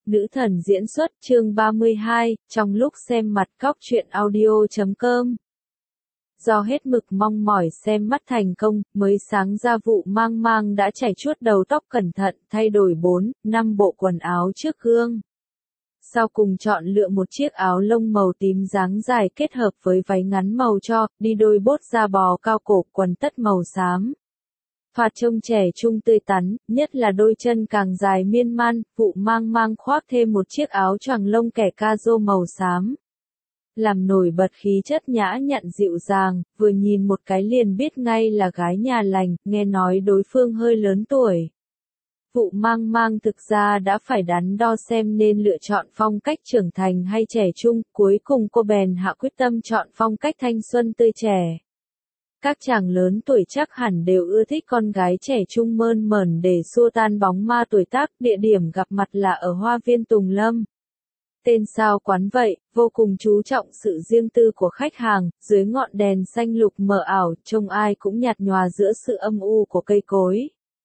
Nữ thần diễn xuất chương 32, trong lúc xem mặt cóc truyện audio.com. Do hết mực mong mỏi xem mắt thành công, mới sáng ra Vụ Mang Mang đã chải chuốt đầu tóc cẩn thận, thay đổi 4-5 bộ quần áo trước gương. Sau cùng chọn lựa một chiếc áo lông màu tím dáng dài kết hợp với váy ngắn màu tro, đi đôi bốt da bò cao cổ, quần tất màu xám. Thoạt trông trẻ trung tươi tắn, nhất là đôi chân càng dài miên man, Vụ Mang Mang khoác thêm một chiếc áo choàng lông kẻ ca rô màu xám. Làm nổi bật khí chất nhã nhặn dịu dàng, vừa nhìn một cái liền biết ngay là gái nhà lành, nghe nói đối phương hơi lớn tuổi. Vụ Mang Mang thực ra đã phải đắn đo xem nên lựa chọn phong cách trưởng thành hay trẻ trung, cuối cùng cô bèn hạ quyết tâm chọn phong cách thanh xuân tươi trẻ. Các chàng lớn tuổi chắc hẳn đều ưa thích con gái trẻ trung mơn mởn để xua tan bóng ma tuổi tác, địa điểm gặp mặt là ở Hoa viên Tùng Lâm. Tên sao quán vậy, vô cùng chú trọng sự riêng tư của khách hàng, dưới ngọn đèn xanh lục mờ ảo, trông ai cũng nhạt nhòa giữa sự âm u của cây cối.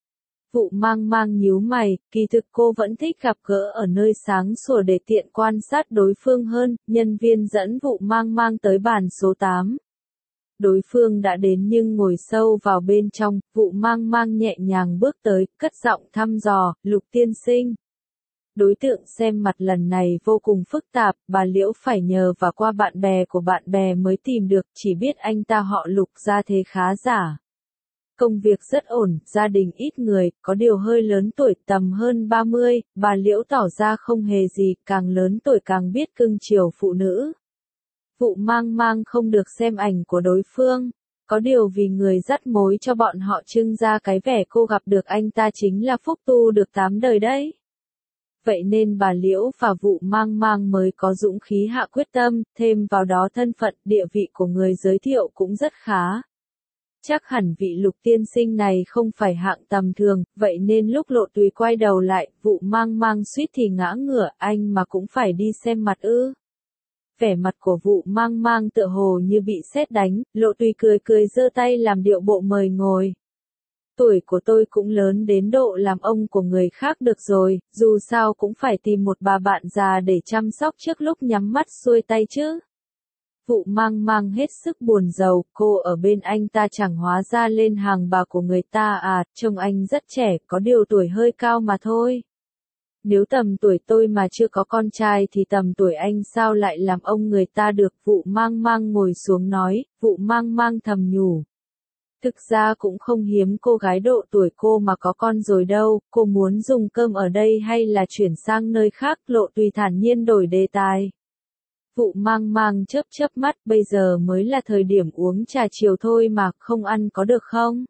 Vụ Mang Mang nhíu mày, kỳ thực cô vẫn thích gặp gỡ ở nơi sáng sủa để tiện quan sát đối phương hơn, nhân viên dẫn Vụ Mang Mang tới bàn số 8. Đối phương đã đến nhưng ngồi sâu vào bên trong, Vụ Mang Mang nhẹ nhàng bước tới, cất giọng thăm dò, Lục tiên sinh. Đối tượng xem mặt lần này vô cùng phức tạp, bà Liễu phải nhờ và qua bạn bè của bạn bè mới tìm được, chỉ biết anh ta họ Lục, gia thế khá giả. Công việc rất ổn, gia đình ít người, có điều hơi lớn tuổi, tầm hơn 30, bà Liễu tỏ ra không hề gì, càng lớn tuổi càng biết cưng chiều phụ nữ. Vụ Mang Mang không được xem ảnh của đối phương, có điều vì người dắt mối cho bọn họ trưng ra cái vẻ cô gặp được anh ta chính là phúc tu được 8 đời đấy. Vậy nên bà Liễu và Vụ Mang Mang mới có dũng khí hạ quyết tâm, thêm vào đó thân phận, địa vị của người giới thiệu cũng rất khá. Chắc hẳn vị Lục tiên sinh này không phải hạng tầm thường, vậy nên lúc Lộ Tùy quay đầu lại, Vụ Mang Mang suýt thì ngã ngửa, anh mà cũng phải đi xem mặt ư. Vẻ mặt của Vụ Mang Mang tựa hồ như bị sét đánh, Lộ Tùy cười cười giơ tay làm điệu bộ mời ngồi. Tuổi của tôi cũng lớn đến độ làm ông của người khác được rồi, dù sao cũng phải tìm một bà bạn già để chăm sóc trước lúc nhắm mắt xuôi tay chứ. Vụ Mang Mang hết sức buồn rầu, cô ở bên anh ta chẳng hóa ra lên hàng bà của người ta à, trông anh rất trẻ, có điều tuổi hơi cao mà thôi. Nếu tầm tuổi tôi mà chưa có con trai thì tầm tuổi anh sao lại làm ông người ta được, Vụ Mang Mang ngồi xuống nói, Vụ Mang Mang thầm nhủ. Thực ra cũng không hiếm cô gái độ tuổi cô mà có con rồi đâu, cô muốn dùng cơm ở đây hay là chuyển sang nơi khác, Lộ Tùy thản nhiên đổi đề tài. Vụ Mang Mang chớp mắt, bây giờ mới là thời điểm uống trà chiều thôi mà, không ăn có được không?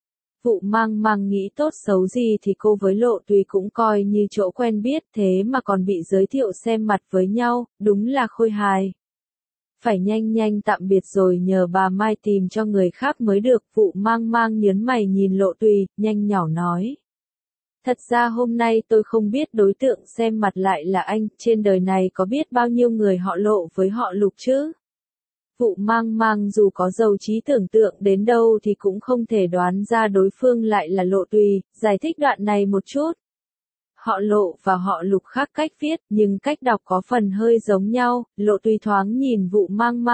Vụ Mang Mang nghĩ tốt xấu gì thì cô với Lộ Tùy cũng coi như chỗ quen biết, thế mà còn bị giới thiệu xem mặt với nhau, đúng là khôi hài. Phải nhanh tạm biệt rồi nhờ bà Mai tìm cho người khác mới được, Vụ Mang Mang nhớn mày nhìn Lộ Tùy, nhanh nhỏ nói. Thật ra hôm nay tôi không biết đối tượng xem mặt lại là anh, trên đời này có biết bao nhiêu người họ Lộ với họ Lục chứ? Vụ Mang Mang dù có giàu trí tưởng tượng đến đâu thì cũng không thể đoán ra đối phương lại là Lộ Tùy, giải thích đoạn này một chút. Họ Lộ và họ Lục khác cách viết, nhưng cách đọc có phần hơi giống nhau, Lộ Tùy thoáng nhìn Vụ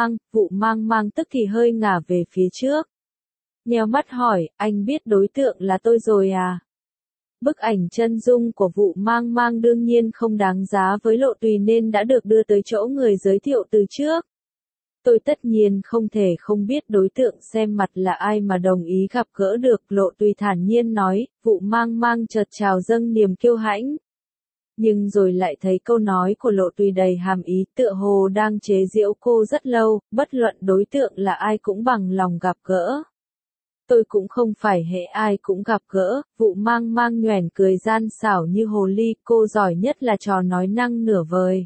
Mang Mang tức thì hơi ngả về phía trước. Nheo mắt hỏi, anh biết đối tượng là tôi rồi à? Bức ảnh chân dung của Vụ Mang Mang đương nhiên không đáng giá với Lộ Tùy nên đã được đưa tới chỗ người giới thiệu từ trước. Tôi tất nhiên không thể không biết đối tượng xem mặt là ai mà đồng ý gặp gỡ được, Lộ Tùy thản nhiên nói, Vụ Mang Mang chợt trào dâng niềm kiêu hãnh. Nhưng rồi lại thấy câu nói của Lộ Tùy đầy hàm ý, tựa hồ đang chế giễu cô rất lâu, bất luận đối tượng là ai cũng bằng lòng gặp gỡ. Tôi cũng không phải hệ ai cũng gặp gỡ, Vụ Mang Mang nhoẻn cười gian xảo như hồ ly, cô giỏi nhất là trò nói năng nửa vời.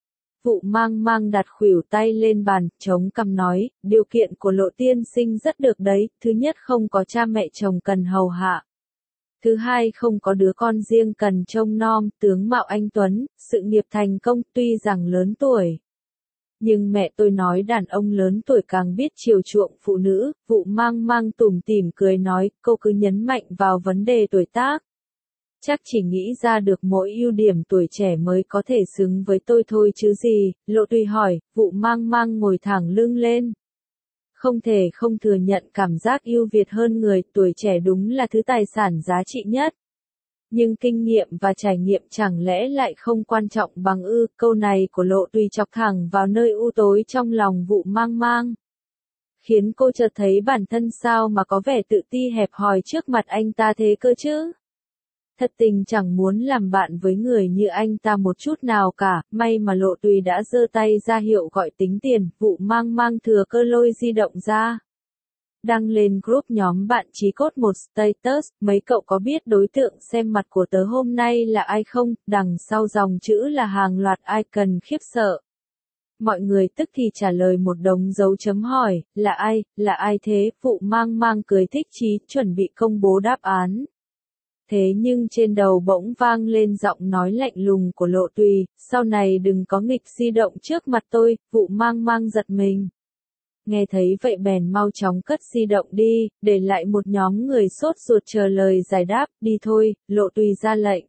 Vụ Mang Mang đặt khuỷu tay lên bàn, chống cằm nói, điều kiện của Lộ tiên sinh rất được đấy, thứ nhất không có cha mẹ chồng cần hầu hạ. Thứ hai không có đứa con riêng cần trông nom, tướng mạo anh tuấn, sự nghiệp thành công, tuy rằng lớn tuổi. Nhưng mẹ tôi nói đàn ông lớn tuổi càng biết chiều chuộng phụ nữ, Vụ Mang Mang tủm tỉm cười nói, cô cứ nhấn mạnh vào vấn đề tuổi tác. Chắc chỉ nghĩ ra được mỗi ưu điểm tuổi trẻ mới có thể xứng với tôi thôi chứ gì, Lộ Tùy hỏi, Vụ Mang Mang ngồi thẳng lưng lên. Không thể không thừa nhận cảm giác ưu việt hơn người, tuổi trẻ đúng là thứ tài sản giá trị nhất. Nhưng kinh nghiệm và trải nghiệm chẳng lẽ lại không quan trọng bằng ư, câu này của Lộ Tùy chọc thẳng vào nơi u tối trong lòng Vụ Mang Mang. Khiến cô chợt thấy bản thân sao mà có vẻ tự ti hẹp hòi trước mặt anh ta thế cơ chứ. Thật tình chẳng muốn làm bạn với người như anh ta một chút nào cả, may mà Lộ Tùy đã giơ tay ra hiệu gọi tính tiền, Vụ Mang Mang thừa cơ lôi di động ra. Đăng lên group nhóm bạn chí cốt một status, mấy cậu có biết đối tượng xem mặt của tớ hôm nay là ai không, đằng sau dòng chữ là hàng loạt icon khiếp sợ. Mọi người tức thì trả lời một đống dấu chấm hỏi, là ai thế, Vụ Mang Mang cười thích chí, chuẩn bị công bố đáp án. Thế nhưng trên đầu bỗng vang lên giọng nói lạnh lùng của Lộ Tùy, sau này đừng có nghịch di động trước mặt tôi, Vụ Mang Mang giật mình. Nghe thấy vậy bèn mau chóng cất di động đi, để lại một nhóm người sốt ruột chờ lời giải đáp, đi thôi, Lộ Tùy ra lệnh.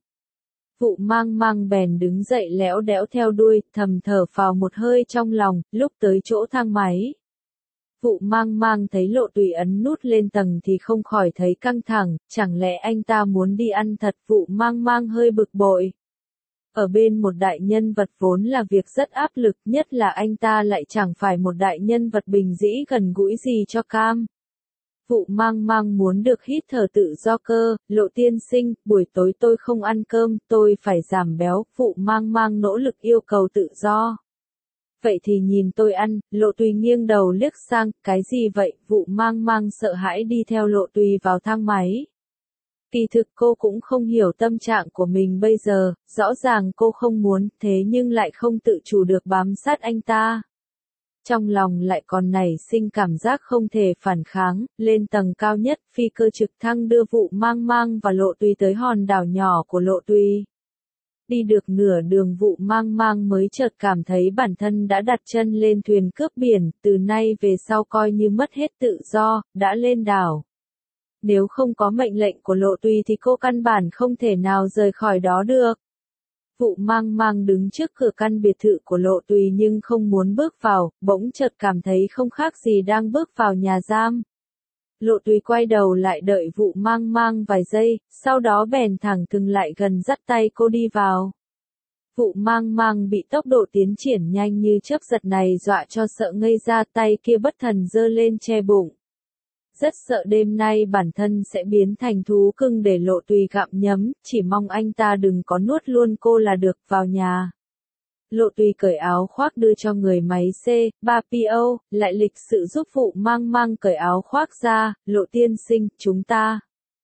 Vụ Mang Mang bèn đứng dậy lẽo đẽo theo đuôi, thầm thở phào một hơi trong lòng, lúc tới chỗ thang máy. Vụ Mang Mang thấy Lộ Tùy ấn nút lên tầng thì không khỏi thấy căng thẳng, chẳng lẽ anh ta muốn đi ăn thật, Vụ Mang Mang hơi bực bội. Ở bên một đại nhân vật vốn là việc rất áp lực, nhất là anh ta lại chẳng phải một đại nhân vật bình dĩ gần gũi gì cho cam. Vụ Mang Mang muốn được hít thở tự do cơ, Lộ tiên sinh, buổi tối tôi không ăn cơm, tôi phải giảm béo, Vụ Mang Mang nỗ lực yêu cầu tự do. Vậy thì nhìn tôi ăn, Lộ Tùy nghiêng đầu liếc sang, cái gì vậy, Vụ Mang Mang sợ hãi đi theo Lộ Tùy vào thang máy. Kỳ thực cô cũng không hiểu tâm trạng của mình bây giờ, rõ ràng cô không muốn, thế nhưng lại không tự chủ được bám sát anh ta. Trong lòng lại còn nảy sinh cảm giác không thể phản kháng, lên tầng cao nhất, phi cơ trực thăng đưa Vụ Mang Mang và Lộ Tùy tới hòn đảo nhỏ của Lộ Tùy. Đi được nửa đường Vụ Mang Mang mới chợt cảm thấy bản thân đã đặt chân lên thuyền cướp biển, từ nay về sau coi như mất hết tự do, đã lên đảo. Nếu không có mệnh lệnh của Lộ Tùy thì cô căn bản không thể nào rời khỏi đó được. Vụ Mang Mang đứng trước cửa căn biệt thự của Lộ Tùy nhưng không muốn bước vào, bỗng chợt cảm thấy không khác gì đang bước vào nhà giam. Lộ Tùy quay đầu lại đợi Vụ Mang Mang vài giây, sau đó bèn thẳng thừng lại gần dắt tay cô đi vào. Vụ Mang Mang bị tốc độ tiến triển nhanh như chớp giật này dọa cho sợ ngây ra, tay kia bất thần giơ lên che bụng. Rất sợ đêm nay bản thân sẽ biến thành thú cưng để Lộ Tùy gặm nhấm, chỉ mong anh ta đừng có nuốt luôn cô là được, vào nhà. Lộ Tùy cởi áo khoác đưa cho người máy C3PO, lại lịch sự giúp Vụ Mang Mang cởi áo khoác ra, Lộ tiên sinh, chúng ta.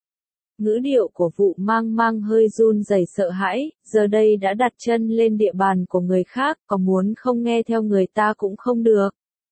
Ngữ điệu của Vụ Mang Mang hơi run rẩy sợ hãi, giờ đây đã đặt chân lên địa bàn của người khác, có muốn không nghe theo người ta cũng không được.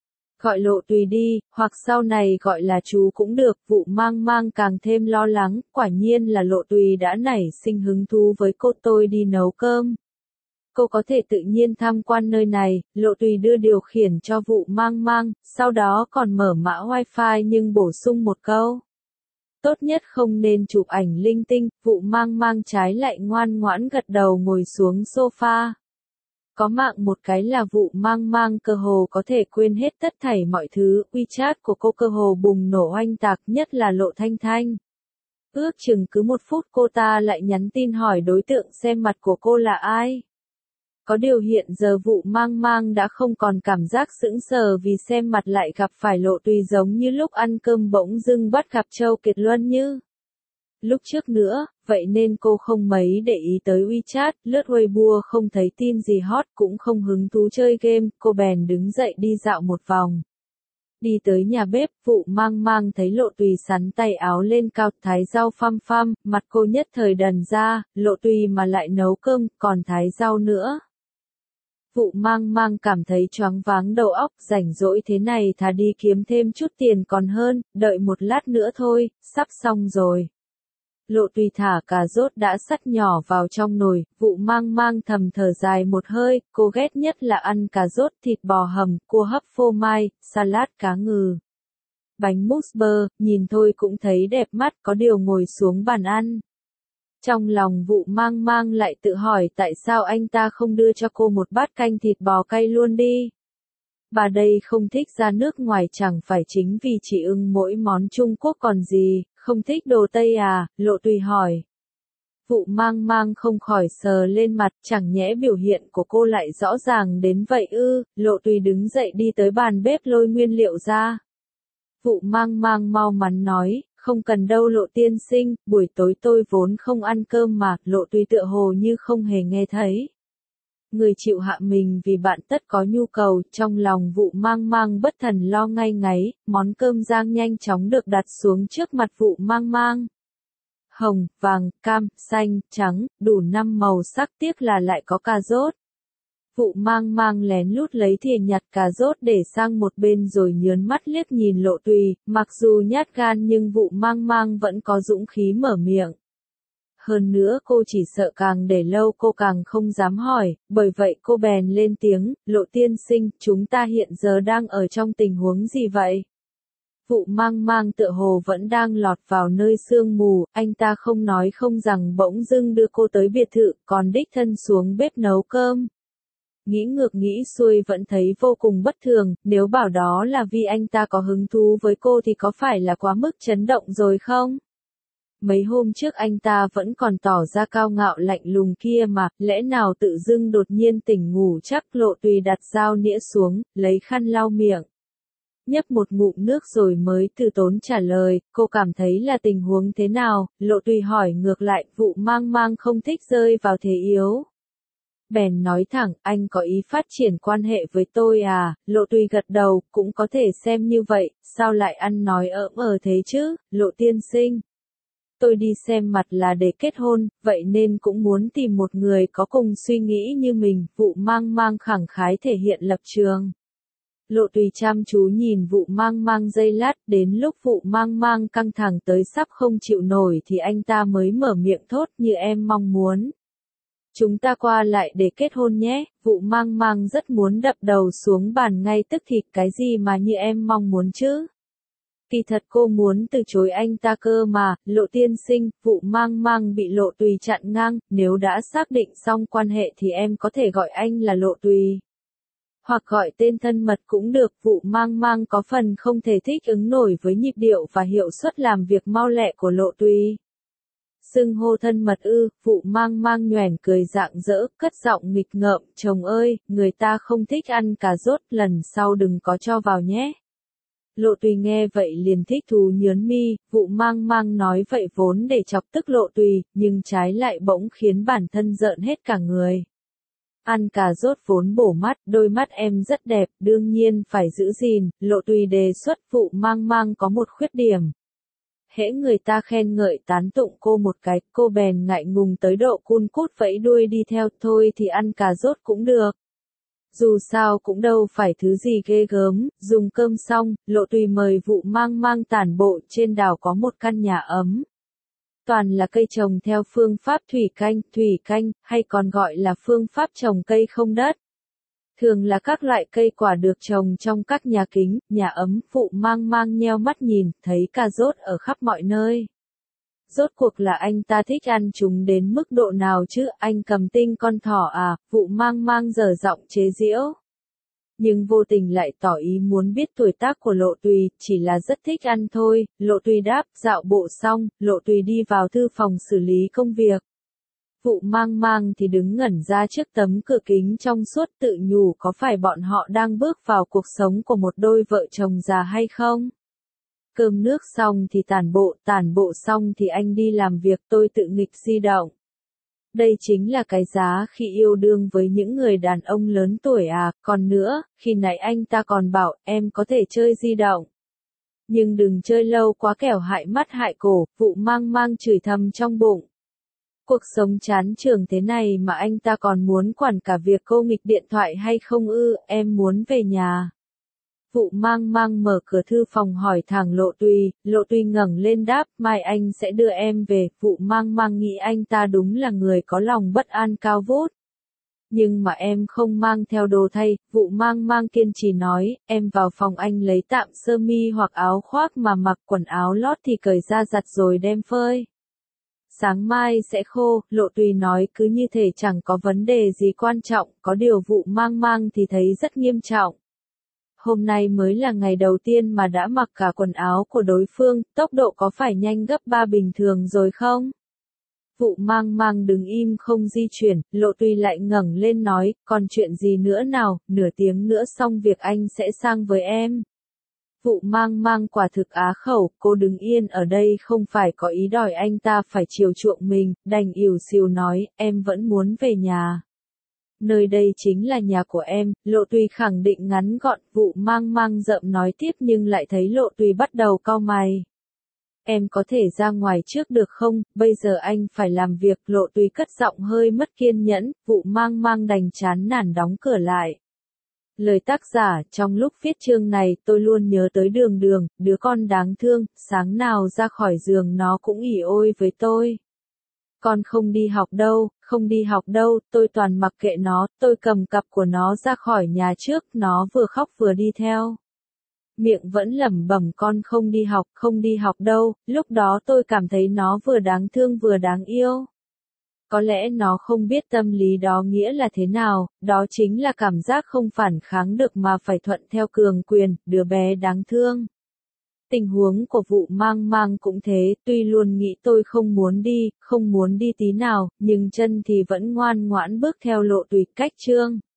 Gọi Lộ Tùy đi, hoặc sau này gọi là chú cũng được, Vụ Mang Mang càng thêm lo lắng, quả nhiên là Lộ Tùy đã nảy sinh hứng thú với cô, tôi đi nấu cơm. Cô có thể tự nhiên tham quan nơi này, Lộ Tùy đưa điều khiển cho Vụ Mang Mang, sau đó còn mở mã wifi nhưng bổ sung một câu. Tốt nhất không nên chụp ảnh linh tinh, Vụ Mang Mang trái lại ngoan ngoãn gật đầu ngồi xuống sofa. Có mạng một cái là Vụ Mang Mang cơ hồ có thể quên hết tất thảy mọi thứ, WeChat của cô cơ hồ bùng nổ oanh tạc, nhất là Lộ Thanh Thanh. Ước chừng cứ 1 phút cô ta lại nhắn tin hỏi đối tượng xem mặt của cô là ai. Có điều hiện giờ Vụ Mang Mang đã không còn cảm giác sững sờ vì xem mặt lại gặp phải Lộ Tùy, giống như lúc ăn cơm bỗng dưng bắt gặp Châu Kiệt Luân như lúc trước nữa, vậy nên cô không mấy để ý tới WeChat, lướt Weibo không thấy tin gì hot, cũng không hứng thú chơi game, cô bèn đứng dậy đi dạo một vòng. Đi tới nhà bếp, Vụ Mang Mang thấy Lộ Tùy sắn tay áo lên cao, thái rau phăm phăm, mặt cô nhất thời đần ra, Lộ Tùy mà lại nấu cơm, còn thái rau nữa. Vụ Mang Mang cảm thấy choáng váng đầu óc, rảnh rỗi thế này thà đi kiếm thêm chút tiền còn hơn, đợi một lát nữa thôi, sắp xong rồi. Lộ Tùy thả cà rốt đã sắt nhỏ vào trong nồi, Vụ Mang Mang thầm thở dài một hơi, cô ghét nhất là ăn cà rốt, thịt bò hầm, cua hấp phô mai, salad cá ngừ. Bánh mousse bơ, nhìn thôi cũng thấy đẹp mắt, có điều ngồi xuống bàn ăn. Trong lòng vụ mang mang lại tự hỏi tại sao anh ta không đưa cho cô một bát canh thịt bò cay luôn đi. Bà đây không thích ra nước ngoài chẳng phải chính vì chỉ ưng mỗi món Trung Quốc còn gì, không thích đồ Tây à, Lộ Tùy hỏi. Vụ mang mang không khỏi sờ lên mặt, chẳng nhẽ biểu hiện của cô lại rõ ràng đến vậy ư, Lộ Tùy đứng dậy đi tới bàn bếp lôi nguyên liệu ra. Vụ mang mang mau mắn nói, không cần đâu Lộ tiên sinh, buổi tối tôi vốn không ăn cơm mà, Lộ Tùy tựa hồ như không hề nghe thấy. Người chịu hạ mình vì bạn tất có nhu cầu, trong lòng vụ mang mang bất thần lo ngay ngáy, món cơm rang nhanh chóng được đặt xuống trước mặt vụ mang mang. Hồng, vàng, cam, xanh, trắng, đủ 5 màu sắc tiếc là lại có cà rốt. Vụ mang mang lén lút lấy thìa nhặt cà rốt để sang một bên rồi nhớn mắt liếc nhìn Lộ Tùy, mặc dù nhát gan nhưng vụ mang mang vẫn có dũng khí mở miệng. Hơn nữa cô chỉ sợ càng để lâu cô càng không dám hỏi, bởi vậy cô bèn lên tiếng, Lộ tiên sinh, chúng ta hiện giờ đang ở trong tình huống gì vậy? Vụ mang mang tựa hồ vẫn đang lọt vào nơi sương mù, anh ta không nói không rằng bỗng dưng đưa cô tới biệt thự, còn đích thân xuống bếp nấu cơm. Nghĩ ngược nghĩ xuôi vẫn thấy vô cùng bất thường, nếu bảo đó là vì anh ta có hứng thú với cô thì có phải là quá mức chấn động rồi không? Mấy hôm trước anh ta vẫn còn tỏ ra cao ngạo lạnh lùng kia mà, lẽ nào tự dưng đột nhiên tỉnh ngủ chắc. Lộ Tùy đặt dao nĩa xuống, lấy khăn lau miệng. Nhấp một ngụm nước rồi mới từ tốn trả lời, cô cảm thấy là tình huống thế nào, Lộ Tùy hỏi ngược lại, vụ mang mang không thích rơi vào thế yếu. Bèn nói thẳng, anh có ý phát triển quan hệ với tôi à, Lộ Tùy gật đầu, cũng có thể xem như vậy, sao lại ăn nói thế chứ, Lộ tiên sinh. Tôi đi xem mặt là để kết hôn, vậy nên cũng muốn tìm một người có cùng suy nghĩ như mình, vụ mang mang khẳng khái thể hiện lập trường. Lộ Tùy chăm chú nhìn vụ mang mang giây lát, đến lúc vụ mang mang căng thẳng tới sắp không chịu nổi thì anh ta mới mở miệng thốt như em mong muốn. Chúng ta qua lại để kết hôn nhé, vụ mang mang rất muốn đập đầu xuống bàn ngay tức thì, cái gì mà như em mong muốn chứ? Kỳ thật cô muốn từ chối anh ta cơ mà, Lộ tiên sinh, vụ mang mang bị Lộ Tùy chặn ngang, nếu đã xác định xong quan hệ thì em có thể gọi anh là Lộ Tùy. Hoặc gọi tên thân mật cũng được, vụ mang mang có phần không thể thích ứng nổi với nhịp điệu và hiệu suất làm việc mau lẹ của Lộ Tùy. Xưng hô thân mật ư, vụ mang mang nhoẻn cười rạng rỡ, cất giọng nghịch ngợm, chồng ơi, người ta không thích ăn cà rốt, lần sau đừng có cho vào nhé. Lộ Tùy nghe vậy liền thích thú nhớn mi, vụ mang mang nói vậy vốn để chọc tức Lộ Tùy, nhưng trái lại bỗng khiến bản thân rợn hết cả người. Ăn cà rốt vốn bổ mắt, đôi mắt em rất đẹp, đương nhiên phải giữ gìn, Lộ Tùy đề xuất. Vụ mang mang có một khuyết điểm. Hễ người ta khen ngợi tán tụng cô một cái, cô bèn ngại ngùng tới độ cun cút vẫy đuôi đi theo, thôi thì ăn cà rốt cũng được. Dù sao cũng đâu phải thứ gì ghê gớm, dùng cơm xong, Lộ Tùy mời vụ mang mang tản bộ, trên đảo có một căn nhà ấm. Toàn là cây trồng theo phương pháp thủy canh, hay còn gọi là phương pháp trồng cây không đất. Thường là các loại cây quả được trồng trong các nhà kính, nhà ấm, vụ mang mang nheo mắt nhìn, thấy cà rốt ở khắp mọi nơi. Rốt cuộc là anh ta thích ăn chúng đến mức độ nào chứ, anh cầm tinh con thỏ à, vụ mang mang dở giọng chế giễu. Nhưng vô tình lại tỏ ý muốn biết tuổi tác của Lộ Tùy, chỉ là rất thích ăn thôi, Lộ Tùy đáp, dạo bộ xong, Lộ Tùy đi vào thư phòng xử lý công việc. Vụ mang mang thì đứng ngẩn ra trước tấm cửa kính trong suốt tự nhủ có phải bọn họ đang bước vào cuộc sống của một đôi vợ chồng già hay không? Cơm nước xong thì tản bộ xong thì anh đi làm việc, tôi tự nghịch di động. Đây chính là cái giá khi yêu đương với những người đàn ông lớn tuổi à, còn nữa, khi nãy anh ta còn bảo, em có thể chơi di động. Nhưng đừng chơi lâu quá kẻo hại mắt hại cổ, vụ mang mang chửi thầm trong bụng. Cuộc sống chán trường thế này mà anh ta còn muốn quản cả việc cô nghịch điện thoại hay không ư, em muốn về nhà. Vụ mang mang mở cửa thư phòng hỏi thẳng Lộ Tùy ngẩng lên đáp, mai anh sẽ đưa em về, vụ mang mang nghĩ anh ta đúng là người có lòng bất an cao vút. Nhưng mà em không mang theo đồ thay, vụ mang mang kiên trì nói, em vào phòng anh lấy tạm sơ mi hoặc áo khoác mà mặc, quần áo lót thì cởi ra giặt rồi đem phơi. sáng mai sẽ khô, Lộ Tùy nói cứ như thể chẳng có vấn đề gì quan trọng, có điều vụ mang mang thì thấy rất nghiêm trọng. Hôm nay mới là ngày đầu tiên mà đã mặc cả quần áo của đối phương, tốc độ có phải nhanh gấp 3 bình thường rồi không? Vụ mang mang đứng im không di chuyển, Lộ Tùy lại ngẩng lên nói, còn chuyện gì nữa nào, nửa tiếng nữa xong việc anh sẽ sang với em. Vụ mang mang quả thực á khẩu, cô đứng yên ở đây không phải có ý đòi anh ta phải chiều chuộng mình, đành ỉu xìu nói, em vẫn muốn về nhà. Nơi đây chính là nhà của em, Lộ Tùy khẳng định ngắn gọn, vụ mang mang rậm nói tiếp nhưng lại thấy Lộ Tùy bắt đầu cau mày. Em có thể ra ngoài trước được không, bây giờ anh phải làm việc, Lộ Tùy cất giọng hơi mất kiên nhẫn, vụ mang mang đành chán nản đóng cửa lại. Lời tác giả, trong lúc viết chương này tôi luôn nhớ tới Đường Đường, đứa con đáng thương, sáng nào ra khỏi giường nó cũng ỉ ôi với tôi. Con không đi học đâu, không đi học đâu, tôi toàn mặc kệ nó, tôi cầm cặp của nó ra khỏi nhà trước, nó vừa khóc vừa đi theo. Miệng vẫn lẩm bẩm con không đi học đâu, lúc đó tôi cảm thấy nó vừa đáng thương vừa đáng yêu. Có lẽ nó không biết tâm lý đó nghĩa là thế nào, đó chính là cảm giác không phản kháng được mà phải thuận theo cường quyền, đứa bé đáng thương. Tình huống của vụ mang mang cũng thế, tuy luôn nghĩ tôi không muốn đi tí nào, nhưng chân thì vẫn ngoan ngoãn bước theo Lộ Tùy cách chương.